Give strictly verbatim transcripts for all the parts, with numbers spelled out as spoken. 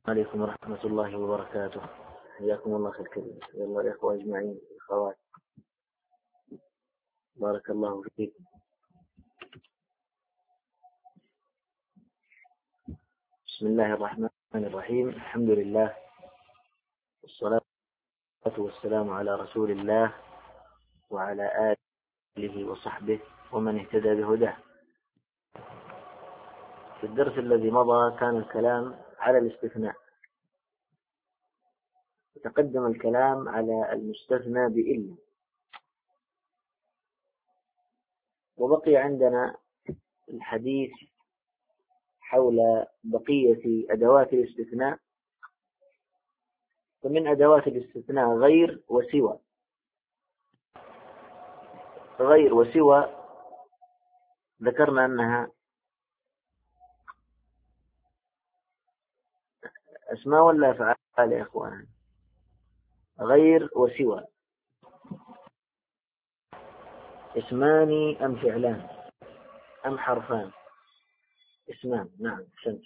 عليكم ورحمة الله وبركاته. حياكم الله خير كريم. يلا الإخوة أجمعين الأخوات، بارك الله فيكم. بسم الله الرحمن الرحيم. الحمد لله والصلاة والسلام على رسول الله وعلى آله وصحبه ومن اهتدى بهداه. في الدرس الذي مضى كان الكلام على الاستثناء، وتقدم الكلام على المستثنى بإلا، وبقي عندنا الحديث حول بقية أدوات الاستثناء. فمن أدوات الاستثناء غير وسوى. غير وسوى ذكرنا أنها أسماء ولا أفعال يا إخوان؟ غير وسوى اسمان أم فعلان أم حرفان؟ اسمان. نعم أحسنت.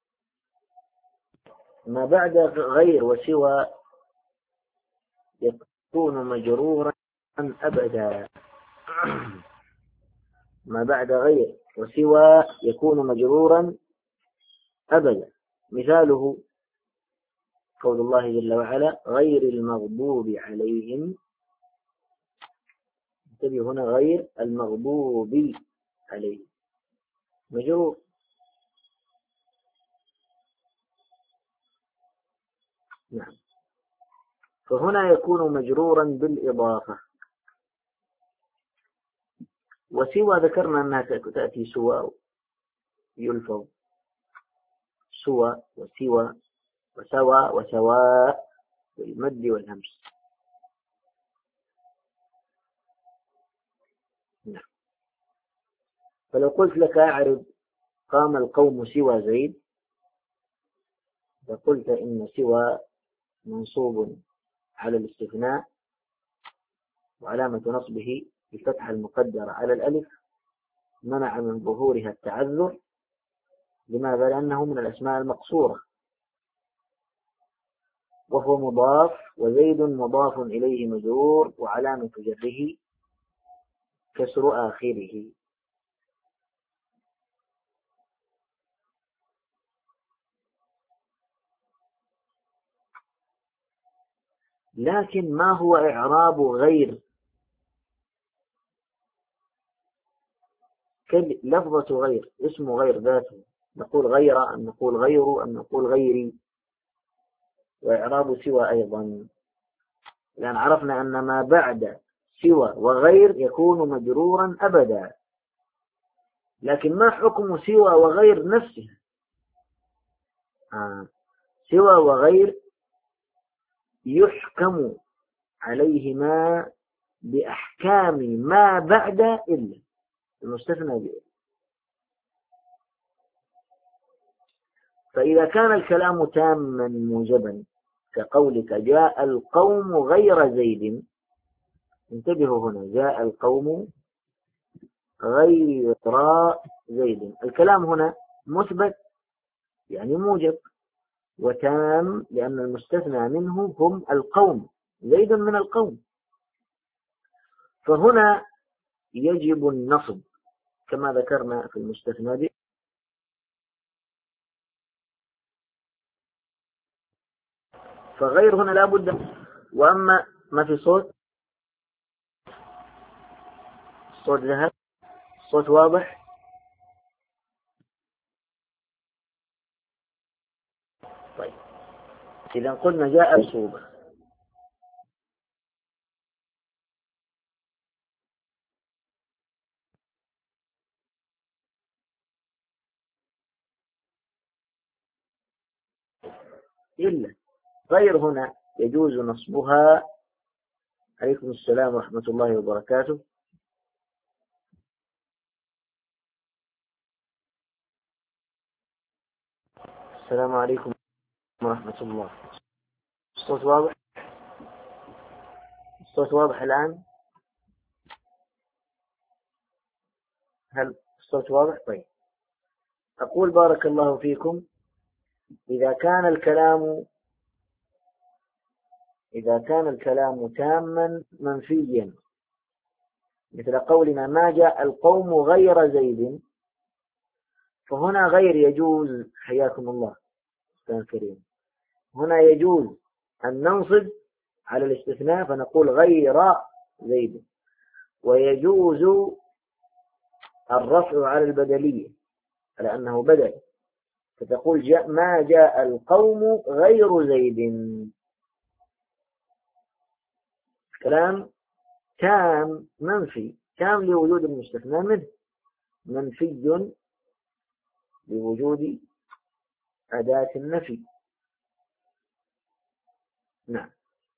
ما بعد غير وسوى يكون مجرورا أبدا. ما بعد غير وسوى يكون مجرورا أبدا. مثاله قول الله جل وعلا غير المغضوب عليهم. انتبه هنا، غير المغضوب عليهم مجرور. نعم. فهنا يكون مجرورا بالإضافة. وسوى ذكرنا أنها تأتي سوى يلفظ سوى وسوى وسوى وسواء بالمد والهمس. نعم. فلو قلت لك أعرض قام القوم سوى زيد، فقلت إن سوى منصوب على الاستثناء وعلامة نصبه الفتح المقدرة على الألف، منع من ظهورها التعذر. لماذا؟ لأنه من الأسماء المقصورة، وهو مضاف، وزيد مضاف إليه مجرور، وعلامة جره كسر آخره. لكن ما هو إعراب غير؟ لفظة غير، اسم غير ذاته، نقول غير أم نقول غير أم نقول غيري؟ وإعراب سوى أيضا، لأن عرفنا أن ما بعد سوى وغير يكون مجرورا أبدا. لكن ما حكم سوى وغير نفسها؟ آه. سوى وغير يحكم عليهما بأحكام ما بعد إلا، المستثنى بإلا. فإذا كان الكلام تاما موجبا كقولك جاء القوم غير زيد، انتبهوا هنا، جاء القوم غير زيد، الكلام هنا مثبت يعني موجب، وتام لأن المستثنى منه هم القوم، زيد من القوم. فهنا يجب النصب كما ذكرنا في المستثنى به. فغير هنا لا بد. وأما ما في صوت، الصوت ذهب، الصوت واضح. طيب إذا قلنا جاء الصوبة، إلا غير هنا يجوز نصبها. عليكم السلام ورحمة الله وبركاته. السلام عليكم ورحمة الله. الصوت واضح؟ الصوت واضح الآن؟ هل الصوت واضح؟ طيب. أقول بارك الله فيكم، إذا كان الكلام إذا كان الكلام تاما منفيا، مثل قولنا ما جاء القوم غير زيد، فهنا غير يجوز، حياكم الله أستاذ كريم، هنا يجوز أن ننصب على الاستثناء فنقول غير زيد، ويجوز الرفع على البدلية على أنه بدل، فتقول جاء ما جاء القوم غير زيد. كلام تام منفي، تام لوجود المستثنى منه، منفي لوجود أداة النفي. نعم.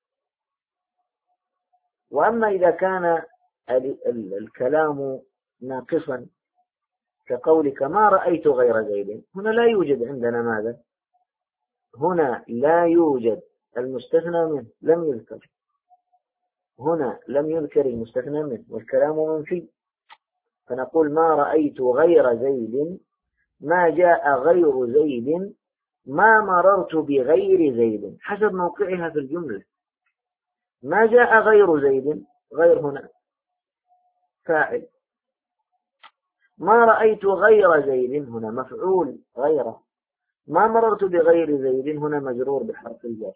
وأما إذا كان الكلام ناقصا كقولك ما رأيت غير زيد، هنا لا يوجد عندنا ماذا؟ هنا لا يوجد المستثنى منه، لم يذكر هنا، لم يذكر المستثنى منه والكلام منفي، فنقول ما رأيت غير زيد، ما جاء غير زيد، ما مررت بغير زيد، حسب موقعها في الجملة. ما جاء غير زيد، غير هنا فاعل، ما رأيت غير زيد هنا مفعول غيره، ما مررت بغير زيد هنا مجرور بحرف الجر.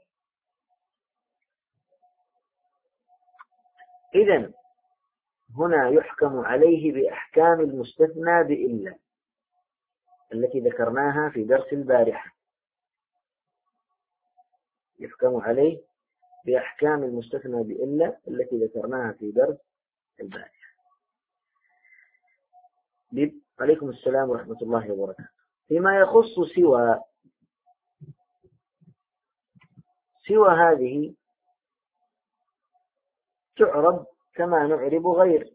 إذن هنا يحكم عليه بأحكام المستثنى بإلا التي ذكرناها في درس البارحة، يحكم عليه بأحكام المستثنى بإلا التي ذكرناها في درس البارحة. عليكم السلام ورحمة الله وبركاته. فيما يخص سوى، سوى هذه تعرب كما نعرب غير،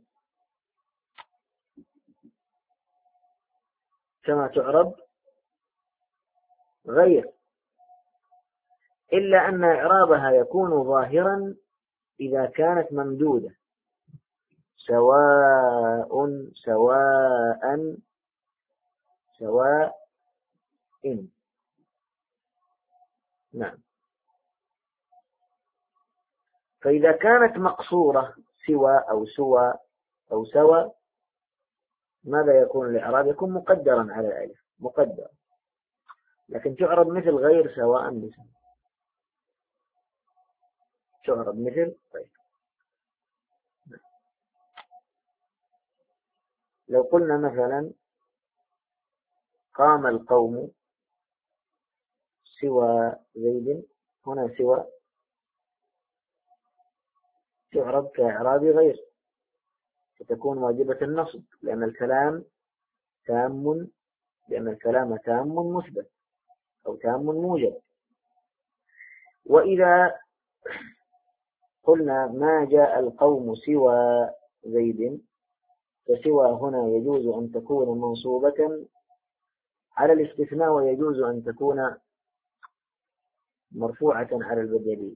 كما تعرب غير، إلا أن إعرابها يكون ظاهرا إذا كانت ممدودة، سواء سواء سواء إن. نعم. فإذا كانت مقصورة سوى أو سوى أو سوى، ماذا يكون الإعراب؟ يكون مقدرا على الألف، مقدر، لكن تعرب مثل غير سواء بسم، تعرب مثل غير. لو قلنا مثلا قام القوم سوى زيد، هنا سوى تعرب كإعراب غير، فتكون واجبة النصب لأن الكلام تام، لأن الكلام تام مثبت أو تام موجب. وإذا قلنا ما جاء القوم سوى زيد، فسوى هنا يجوز أن تكون منصوبة على الاستثناء، ويجوز أن تكون مرفوعة على البدلي،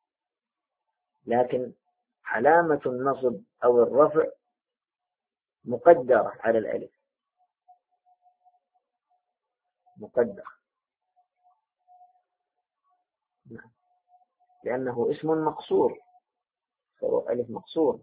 لكن علامة النصب أو الرفع مقدرة على الألف، مقدر، لأنه اسم مقصور، فهو ألف مقصور.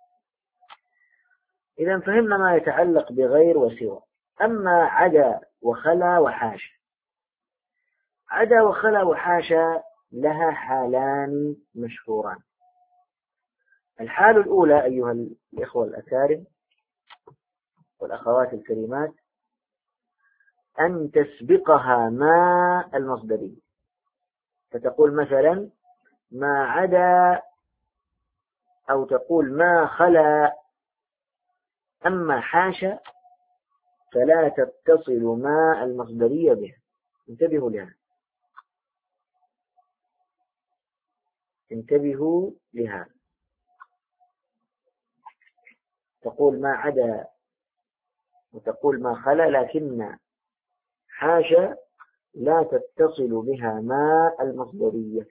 إذا فهمنا ما يتعلق بغير وسوى. أما عدا وخلا وحاشا، عدا وخلا وحاشا لها حالان مشهوران. الحال الأولى أيها الإخوة الأكارم والأخوات الكريمات، أن تسبقها ما المصدرية، فتقول مثلا ما عدا، أو تقول ما خلا. أما حاشا فلا تتصل ما المصدرية بها، انتبهوا لها، انتبهوا لها. تقول ما عدا وتقول ما خلا، لكن حاشا لا تتصل بها ما المصدرية.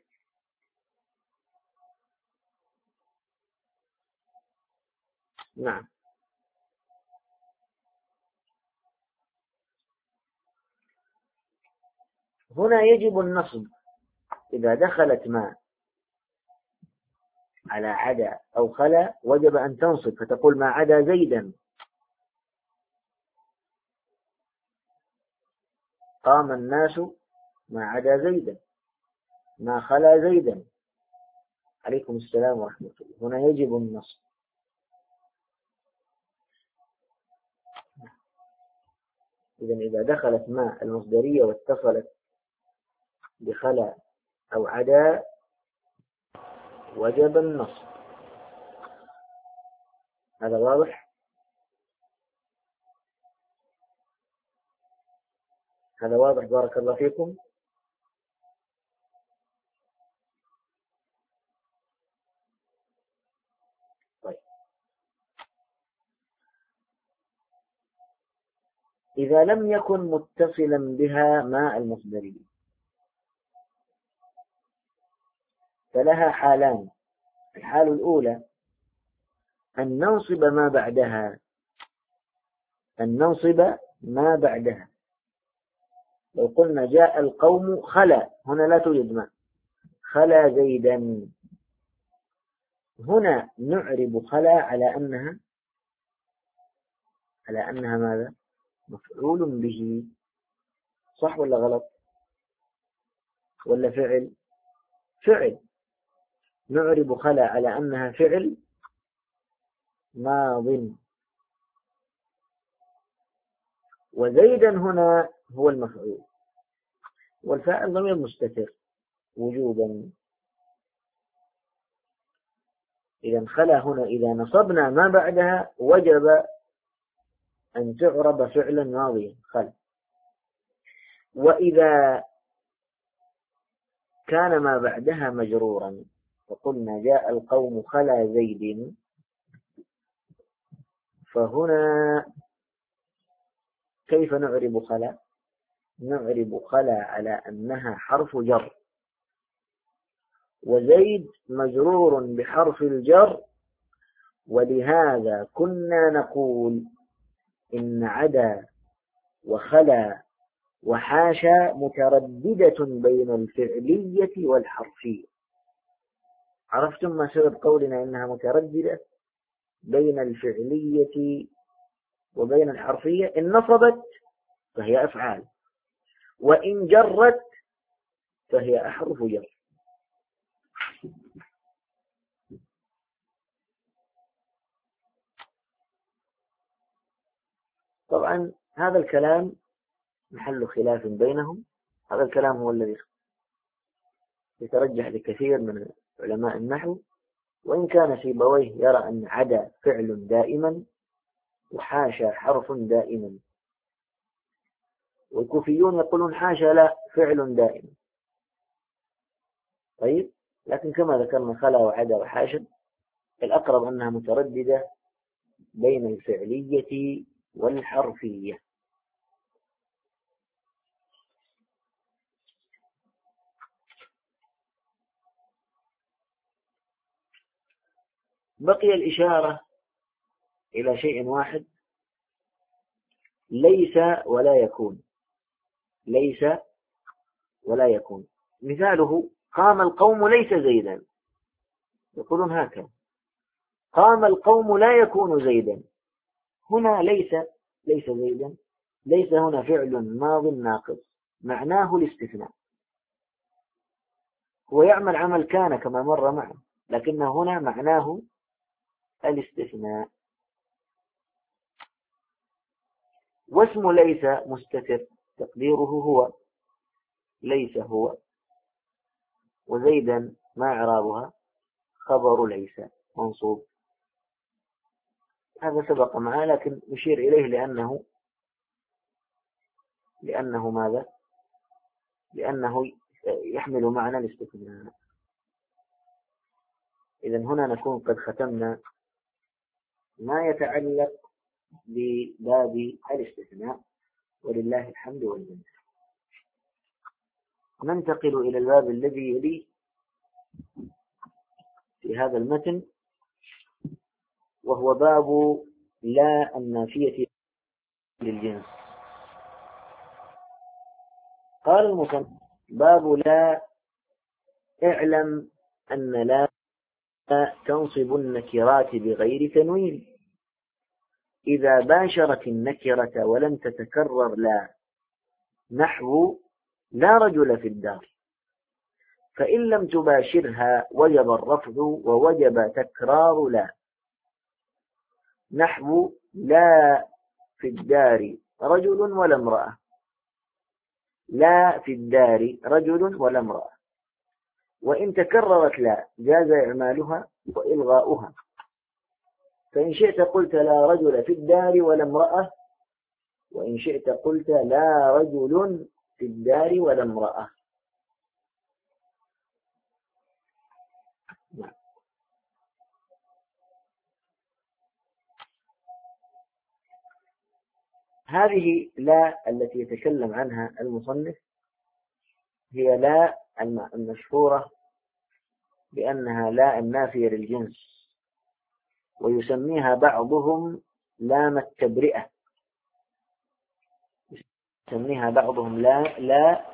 نعم. هنا يجب النصب إذا دخلت ما على عدا أو خلا وجب أن تنصب، فتقول ما عدا زيدا. قام الناس ما عدا زيدا، ما خلا زيدا. عليكم السلام ورحمة الله. هنا يجب النصب. إذن إذا دخلت ما المصدرية واتصلت بخلا أو عدا وجب النصب. هذا واضح؟ هذا واضح بارك الله فيكم. طيب، إذا لم يكن متصلا بها ما المصدرية فلها حالان. الحال الأولى أن ننصب ما بعدها، أن ننصب ما بعدها. لو قلنا جاء القوم خلا، هنا لا توجد ما، خلا زيدا، هنا نعرب خلا على أنها على أنها ماذا؟ مفعول به. صح ولا غلط؟ ولا فعل؟ فعل. نعرب خلا على أنها فعل ماض. وزيدا هنا هو المفعول، والفاعل ضمير مستتر وجوبا. إذا خلا هنا إذا نصبنا ما بعدها وجب أن تعرب فعلا ماضيا خلا. وإذا كان ما بعدها مجرورا فقلنا جاء القوم خلا زيد، فهنا كيف نعرب خلا؟ نعرب خلا على أنها حرف جر، وزيد مجرور بحرف الجر، ولهذا كنا نقول إن عدا وخلا وحاشا مترددة بين الفعلية والحرفية. عرفتم ما سبب قولنا إنها مترددة بين الفعلية وبين الحرفية؟ إن نصبت فهي أفعال، وإن جرت فهي أحرف جر. طبعا هذا الكلام محل خلاف بينهم. هذا الكلام هو الذي يترجح لكثير من علماء النحو، وإن كان سيبويه يرى أن عدا فعل دائما وحاشا حرف دائما، والكوفيون يقولون حاشا لا فعل دائما. طيب، لكن كما ذكرنا خلا وعدا وحاشا الأقرب أنها مترددة بين الفعلية والحرفية. بقي الإشارة إلى شيء واحد، ليس ولا يكون. ليس ولا يكون. مثاله قام القوم ليس زيدا، يقولون هكذا قام القوم لا يكون زيدا. هنا ليس ليس زيدا، ليس هنا فعل ماض ناقص معناه الاستثناء، هو يعمل عمل كان كما مر معه، لكن هنا معناه الاستثناء. واسم ليس مستتر تقديره هو، ليس هو. وزيدا ما إعرابها؟ خبر ليس منصوب. هذا سبق معه لكن نشير إليه لأنه لأنه ماذا؟ لأنه يحمل معنى الاستثناء. إذن هنا نكون قد ختمنا ما يتعلق بباب الاستثناء، ولله الحمد والمنة. ننتقل إلى الباب الذي يليه في هذا المتن، وهو باب لا النافية للجنس. قال المصنف باب لا. اعلم أن لا تنصب النكرات بغير تنوين إذا باشرت النكرة ولم تتكرر لا، نحو لا رجل في الدار، فإن لم تباشرها وجب الرفع ووجب تكرار لا، نحو لا في الدار رجل ولا امرأة، لا في الدار رجل ولا امرأة. وإن تكررت لا جاز إعمالها وإلغاؤها، فإن شئت قلت لا رجل في الدار ولا امرأة، وإن شئت قلت لا رجل في الدار ولا امرأة. هذه لا التي يتكلم عنها المصنف هي لا المشهورة بأنها لا النافية للجنس، ويسميها بعضهم لام التبرئة، يسميها بعضهم لا لا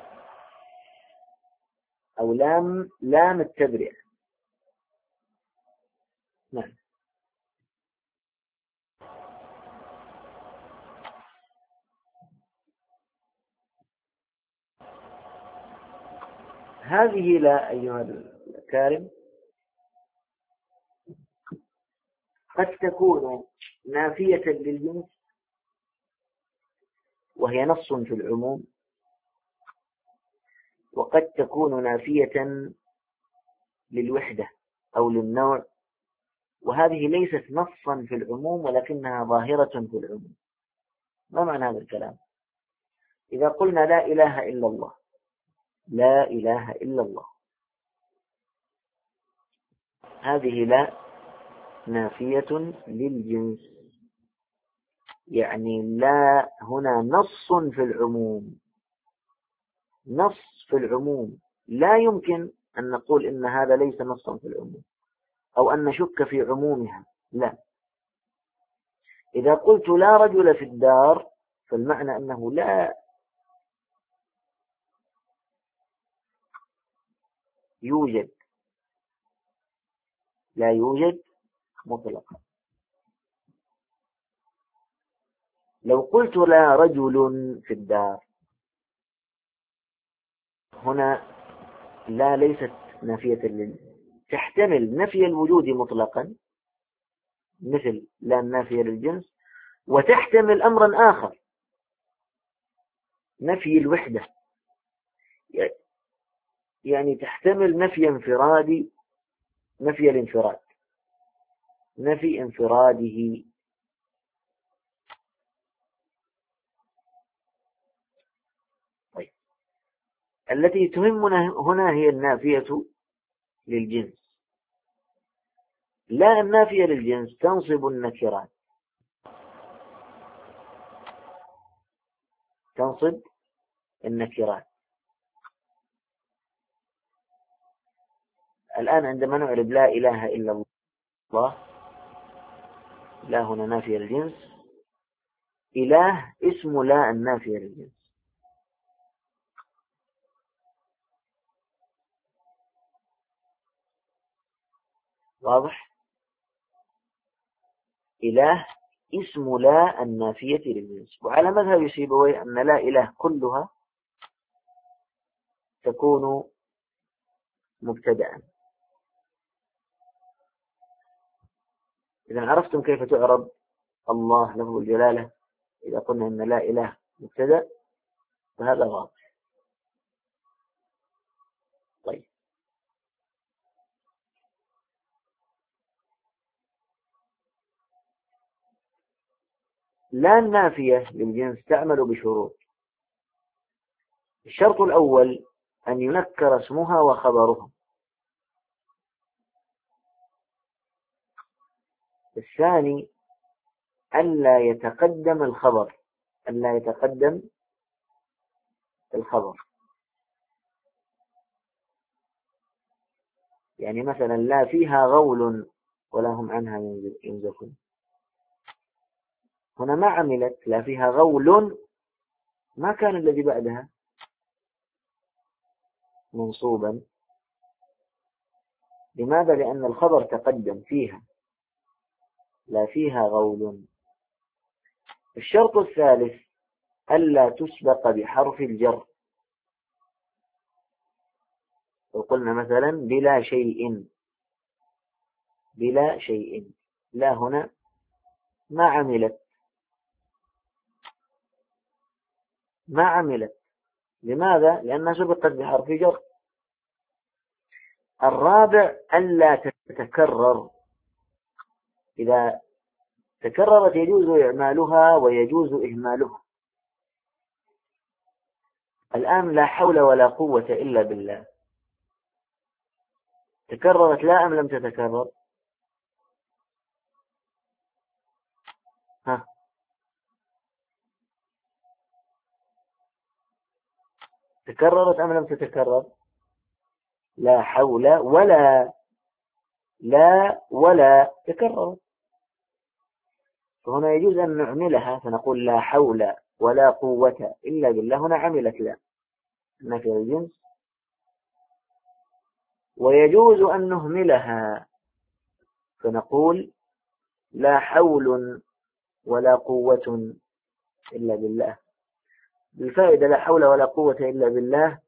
أو لام لام التبرئة. نعم. هذه لا أيها الكارم قد تكون نافية للجنس وهي نص في العموم، وقد تكون نافية للوحدة أو للنوع، وهذه ليست نصا في العموم ولكنها ظاهرة في العموم. ما معنى هذا الكلام؟ إذا قلنا لا إله إلا الله، لا إله إلا الله، هذه لا نافية للجنس، يعني لا هنا نص في العموم، نص في العموم، لا يمكن أن نقول إن هذا ليس نصا في العموم أو أن نشك في عمومها، لا. إذا قلت لا رجل في الدار فالمعنى أنه لا يوجد، لا يوجد مطلقا. لو قلت لا رجل في الدار، هنا لا ليست نافية للجنس، تحتمل نفي الوجود مطلقا مثل لا النافية للجنس، وتحتمل أمرا آخر نفي الوحدة، يعني تحتمل نفي انفرادي، نفي الانفراد، نفي انفراده. طيب، التي تهمنا هنا هي النافية للجنس. لا النافية للجنس تنصب النكرات، تنصب النكرات. الآن عندما نعرب لا إله إلا الله، لا هنا نافية للجنس، إله اسم لا النافية للجنس، واضح؟ إله اسم لا النافية للجنس. وعلى مذهب سيبويه أن لا إله كلها تكون مبتدأ. إذا عرفتم كيف تعرب الله لفظ الجلالة إذا قلنا أن لا إله مبتدأ، فهذا واضح. طيب، لا النافية للجنس تعمل بشروط. الشرط الأول أن ينكر اسمها وخبرها. الثاني ألا يتقدم الخبر، ألا يتقدم الخبر. يعني مثلا لا فيها غول ولا هم عنها ينزفون، هنا ما عملت لا فيها غول، ما كان الذي بعدها منصوبا. لماذا؟ لأن الخبر تقدم فيها، لا فيها غول. الشرط الثالث ألا تسبق بحرف الجر. وقلنا مثلا بلا شيء، بلا شيء، لا هنا ما عملت، ما عملت. لماذا؟ لأنها سبقت بحرف جر. الرابع ألا تتكرر. إذا تكررت يجوز إعمالها ويجوز إهمالها. الآن لا حول ولا قوة إلا بالله تكررت لا أم لم تتكرر؟ ها، تكررت أم لم تتكرر؟ لا حول ولا، لا ولا تكررت. فهنا يجوز أن نعملها فنقول لا حول ولا قوة إلا بالله. هنا عملت لا، نفي الجنس. ويجوز أن نهملها فنقول لا حول ولا قوة إلا بالله. بالفائدة لا حول ولا قوة إلا بالله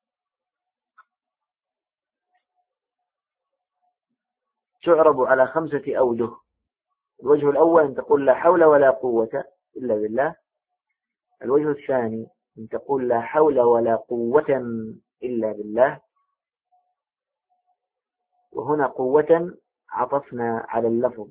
تعرب على خمسة أوجه. الوجه الأول أن تقول لا حول ولا قوة إلا بالله. الوجه الثاني أن تقول لا حول ولا قوة إلا بالله. وهنا قوة عطفنا على اللفظ،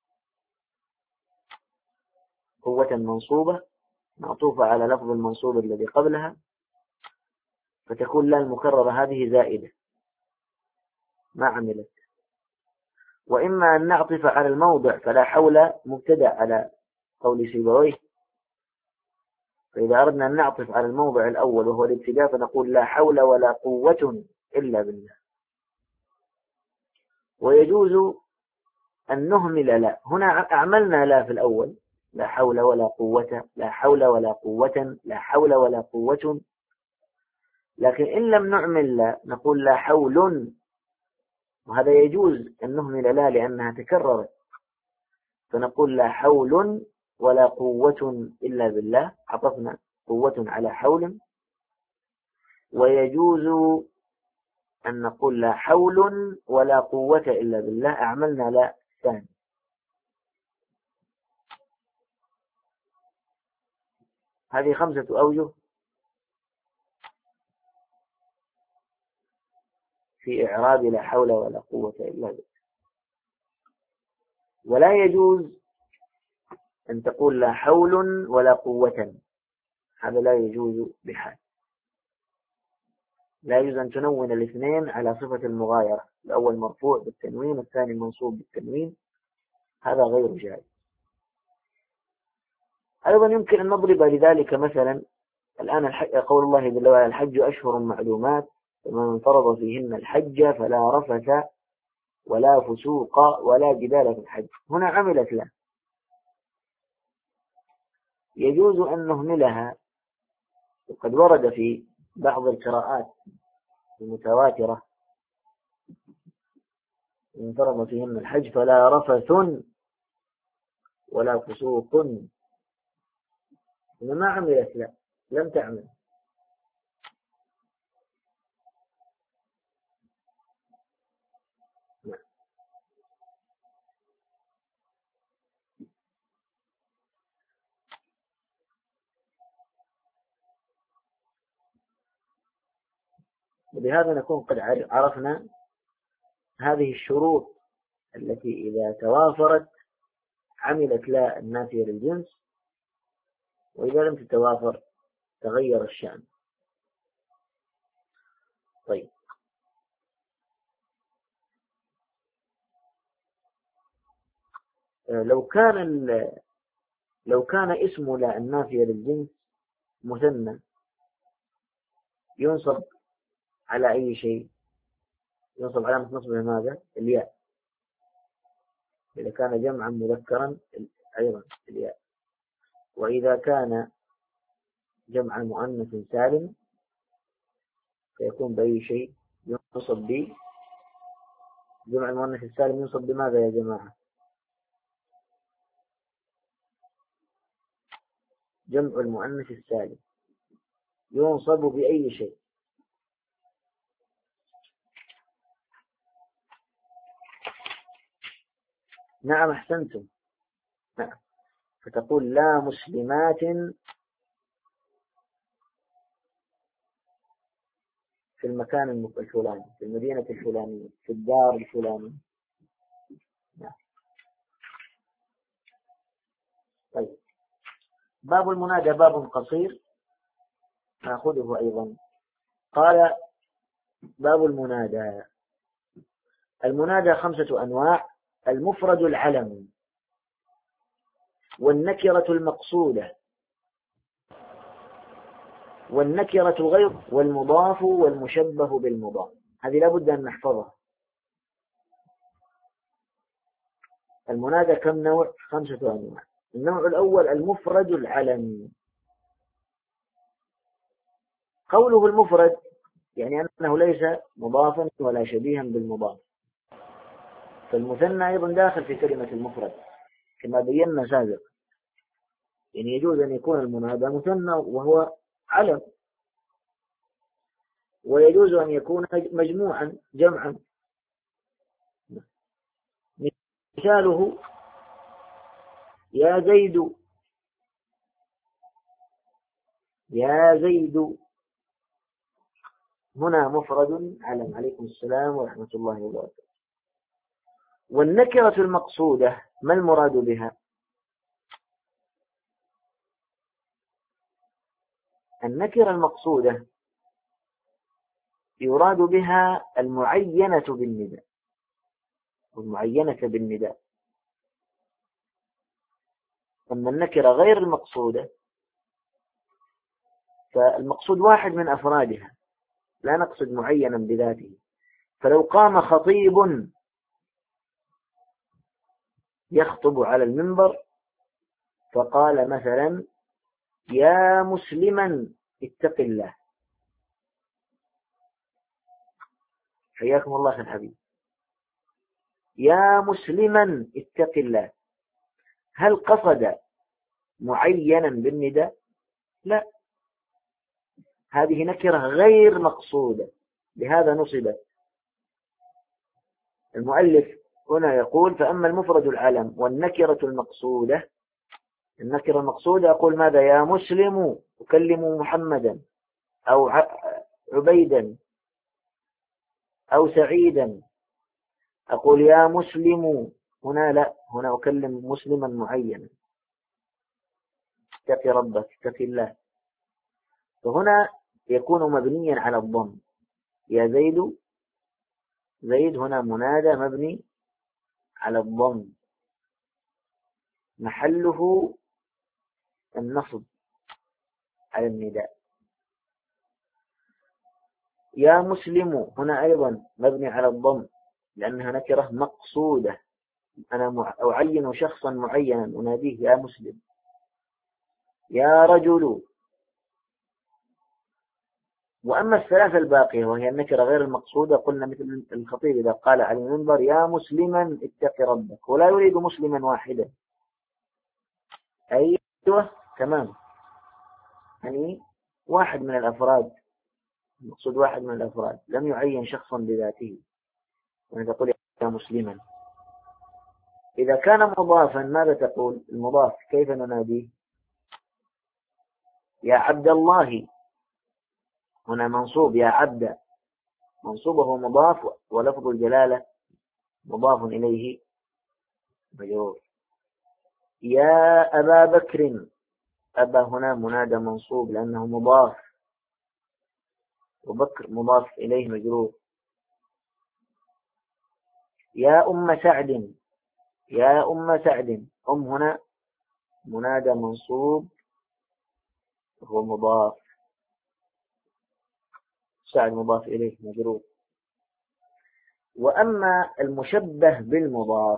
قوة منصوبة معطوفة على لفظ المنصوب الذي قبلها، فتكون لا المكررة هذه زائدة ما عملت. وإما أن نعطف على الموضع، فلا حول مبتدأ على قول سيبويه، فإذا أردنا أن نعطف على الموضع الأول وهو الابتداء فنقول لا حول ولا قوة إلا بالله. ويجوز أن نهمل لا. هنا أعملنا لا في الأول، لا حول ولا قوة، لا حول ولا قوة، لا حول ولا قوة. لكن إن لم نعمل لا نقول لا حول، وهذا يجوز أن نهمل لا لأنها تكررت، فنقول لا حول ولا قوة إلا بالله، عطفنا قوة على حول. ويجوز أن نقول لا حول ولا قوة إلا بالله، أعملنا لا ثاني. هذه خمسة أوجه في إعراب لا حول ولا قوة إلا بالله. ولا يجوز أن تقول لا حول ولا قوة، هذا لا يجوز بحال. لا يجوز أن تنون الاثنين على صفة المغايرة، الأول مرفوع بالتنوين والثاني منصوب بالتنوين، هذا غير جائز. أيضا يمكن أن نضرب لذلك مثلا. الآن قول الله جل وعلا الحج أشهر معلومات، فمن فرض فيهن الحج فلا رفث ولا فسوق ولا جدال في الحج. هنا عملت لا، يجوز أن نهملها. وقد ورد في بعض القراءات المتواترة من فرض فيهن الحج فلا رفث ولا فسوق. إنما ما عملت لا، لم تعمل. وبهذا نكون قد عرفنا هذه الشروط التي إذا توافرت عملت لا النافية للجنس، وإذا لم تتوافر تغير الشأن. طيب، لو كان لو كان اسم لا النافية للجنس مثنى ينصب على أي شيء؟ ينصب علامة نصبه ماذا؟ الياء. إذا كان جمعا مذكرا أيضا الياء. وإذا كان جمعا مؤنث سالم فيكون بأي شيء ينصب به. جمع المؤنث السالم ينصب بماذا يا جماعة؟ جمع المؤنث السالم ينصب بأي شيء؟ نعم أحسنتم. نعم. فتقول لا مسلمات في المكان الفلاني، في المدينة الفلانية، في الدار الفلانية. نعم. طيب، باب المنادى باب قصير نأخذه أيضا. قال باب المنادى. المنادى خمسة أنواع: المفرد العلم، والنكرة المقصودة، والنكرة غير، والمضاف، والمشبه بالمضاف. هذه لابد أن نحفظها. المنادى كم نوع؟ خمسة أنواع. النوع الأول المفرد العلم. قوله المفرد يعني أنه ليس مضافا ولا شبيها بالمضاف، فالمثنى أيضا داخل في كلمة المفرد كما بينا سابقا. يعني يجوز أن يكون المنادى مثنى وهو علم، ويجوز أن يكون مجموعا جمعا. مثاله يا زيد، يا زيد هنا مفرد علم. عليكم السلام ورحمة الله وبركاته. والنكرة المقصودة ما المراد بها؟ النكرة المقصودة يراد بها المعينة بالنداء، والمعينة بالنداء. أما النكرة غير المقصودة فالمقصود واحد من أفرادها، لا نقصد معينا بذاته. فلو قام خطيب يخطب على المنبر فقال مثلا يا مسلما اتق الله، حياكم الله خير حبيب، يا مسلما اتق الله، هل قصد معينا بالنداء؟ لا، هذه نكرة غير مقصودة، لهذا نصبت. المؤلف هنا يقول فأما المفرد العلم والنكرة المقصودة. النكرة المقصودة أقول ماذا؟ يا مسلم أكلم محمدا، أو عبيدا، أو سعيدا. أقول يا مسلم هنا لا، هنا أكلم مسلما معينا، اتق ربك، اتق الله. فهنا يكون مبنيا على الضم. يا زيد، زيد هنا منادى مبني على الضم، محله النصب على النداء. يا مسلم هنا أيضا مبني على الضم لأنها نكرة مقصودة، أنا أعين شخصا معينا أناديه يا مسلم. يا رجل. وأما الثلاثة الباقية وهي النكرة غير المقصودة قلنا مثل الخطيب إذا قال على المنبر يا مسلما اتق ربك، ولا يريد مسلما واحدا. أيوة تمام، يعني واحد من الأفراد، المقصود واحد من الأفراد، لم يعين شخصا بذاته، وإذا تقول يا مسلما. إذا كان مضافا ماذا تقول؟ المضاف كيف نناديه؟ يا عبد الله، هنا منصوب يا عبد، منصوبه مضاف ولفظ الجلالة مضاف إليه مجرور. يا أبا بكر، أبا هنا منادى منصوب لأنه مضاف، وبكر مضاف إليه مجرور. يا أم سعد، يا أم سعد، أم هنا منادى منصوب هو مضاف، سعد مضاف إليه مجرور. وأما المشبه بالمضاف،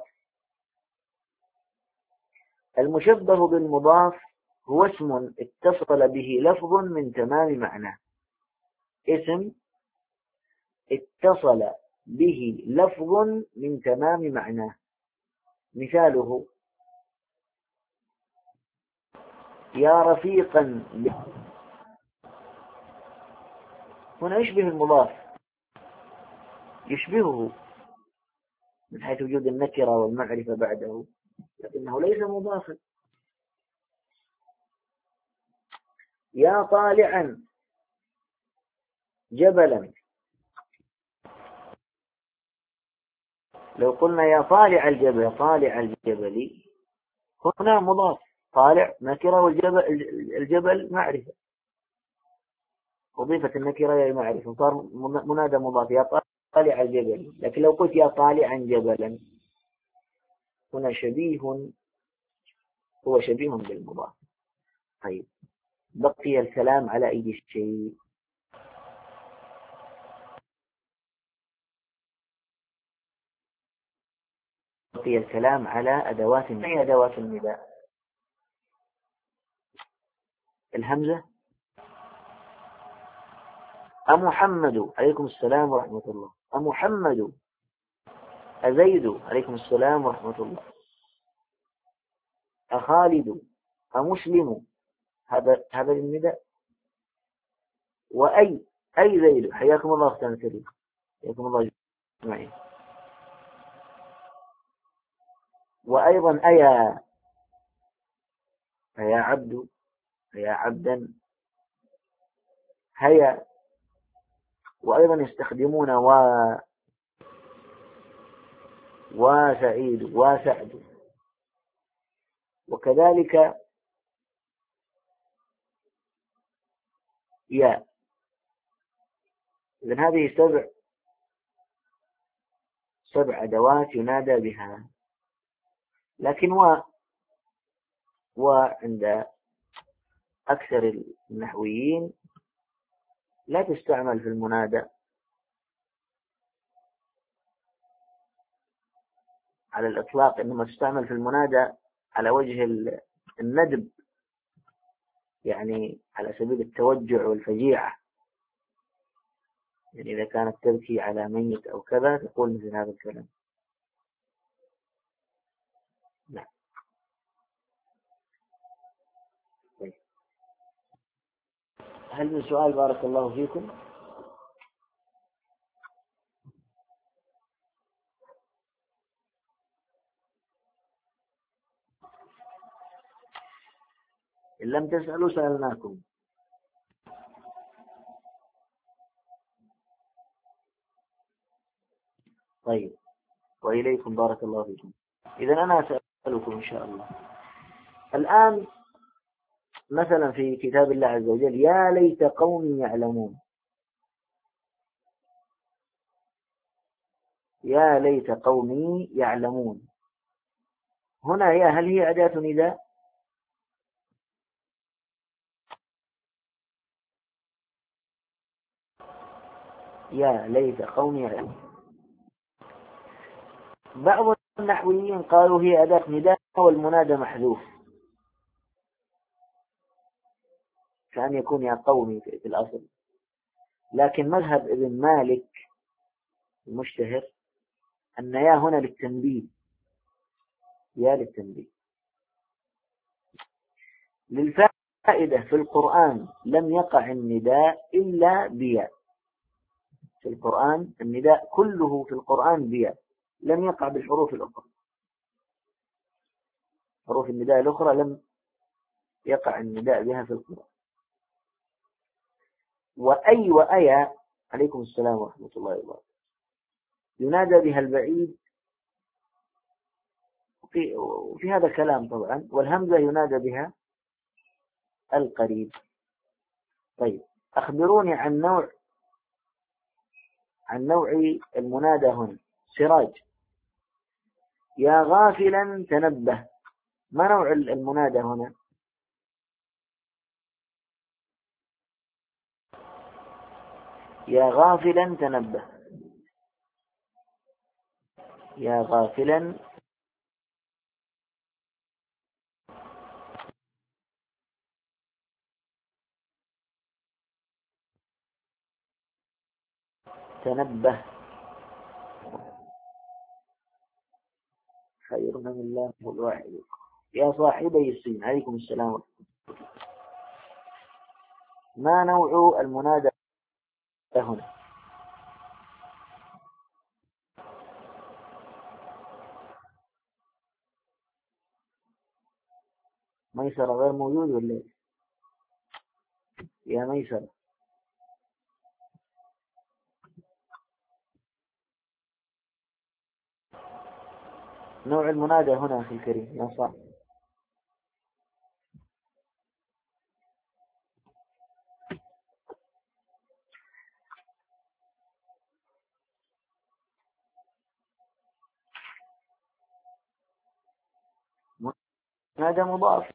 المشبه بالمضاف هو اسم اتصل به لفظ من تمام معناه، اسم اتصل به لفظ من تمام معناه. مثاله: يا رفيقا، هنا يشبه المضاف، يشبهه من حيث وجود النكرة والمعرفة بعده، لكنه ليس مضافا. يا طالعا جبلا، لو قلنا يا طالع الجبل، طالع الجبل، هنا مضاف، طالع نكرة والجبل الجبل معرفة، أضيفت النكرة إلى المعرفة، صار منادى مضاف، يا طالع الجبل. لكن لو قلت يا طالعا جبلا، هنا شبيه، هو شبيه بالمضاف. طيب، بقي الكلام على أي شيء؟ بقي الكلام على أدوات النداء. ما هي أدوات النداء؟ الهمزة. أمحمد، عليكم السلام ورحمة الله. أمحمد. أزيد، عليكم السلام ورحمة الله. أخالد. أمسلم، هذا هذا النداء. وأي، أي زيد، حياكم الله أختنا الكريم، حياكم الله أجمعين. وأيضا أيا، أيا عبد، أيا عبدا، هيا. وأيضا يستخدمون و وسعيد وسعد. وكذلك يا. إذن هذه سبع سبع أدوات ينادى بها. لكن و وعند أكثر النحويين لا تستعمل في المنادى على الإطلاق، إنما تستعمل في المنادى على وجه الندب، يعني على سبيل التوجع والفجيعة. يعني إذا كانت تبكي على ميت أو كذا تقول مثل هذا الكلام. نعم. طيب. هل من سؤال؟ بارك الله فيكم. إن لم تسألوا سألناكم. طيب، وإليكم بارك الله فيكم. إذن أنا أسألكم إن شاء الله الآن، مثلا في كتاب الله عز وجل: يا ليت قومي يعلمون. يا ليت قومي يعلمون، هنا يا هل هي أداة نداء؟ يا ليت قومي يعلمون. بعض النحويين قالوا هي أداة نداء والمنادى محذوف، كأن يكون يا قومي في الأصل. لكن مذهب ابن مالك المشتهر أن يا هنا للتنبيه، يا للتنبيه. للفائدة، في القرآن لم يقع النداء إلا بيا. في القرآن النداء كله في القرآن بيا، لم يقع بالحروف الأخرى. حروف النداء الأخرى لم يقع النداء بها في القرآن. وأي وأيا، عليكم السلام ورحمة الله وبركاته، ينادى بها البعيد، وفي, وفي هذا كلام طبعا. والهمزة ينادى بها القريب. طيب، أخبروني عن نوع عن نوع المنادى هنا. سراج. يا غافلا تنبه، ما نوع المنادى هنا؟ يا غافلا تنبه، يا غافلا. تنبه خير من الله الواحد. يا صاحبي السجن، عليكم السلام. ما نوع المنادى هنا؟ ميسر غير موجود ولا يا ميسر؟ نوع المنادى هنا أخي الكريم يا صاحب. منادى مضاف.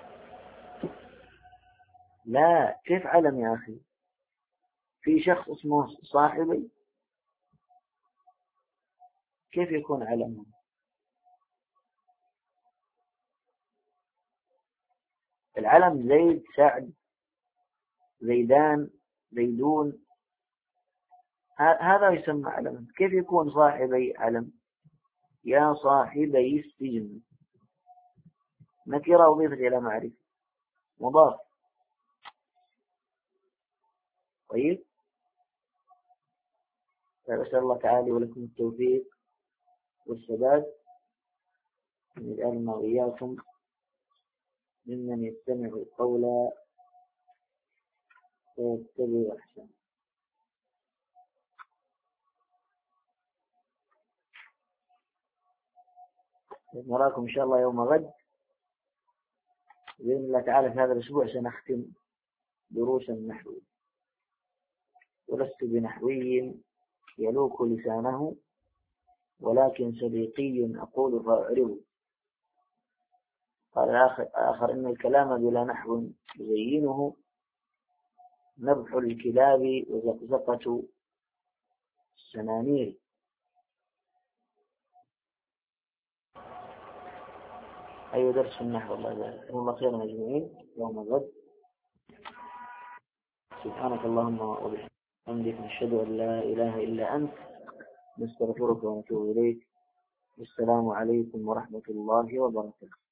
لا، كيف علم يا أخي؟ في شخص اسمه صاحبي، كيف يكون علم؟ العلم زيد، سعد، زيدان، زيدون، هذا يسمى علم. كيف يكون صاحبي علم؟ يا صاحبي السجن نكرة أضيفت إلى معرفة مضاف. طيب، أسأل الله تعالى ولكم التوفيق والسداد، من يجعلنا وإياكم ممن يستمع القول ويتبع أحسن. نراكم إن شاء الله يوم غد بإذن الله تعالى. في هذا الأسبوع سنختم دروسا نحوية، ولست بنحوي يلوك لسانه، ولكن صديقي أقول فأعرضه. قال آخر, آخر إن الكلام بلا نحو يزينه نبح الكلاب وزقزقة السنانير. أي درس النحو. الله يجزاكم الله خيرا أجمعين يوم الغد. سبحانك اللهم وبحمدك نشهد أن لا إله إلا أنت نستغفرك ونتوب إليك. والسلام عليكم ورحمة الله وبركاته.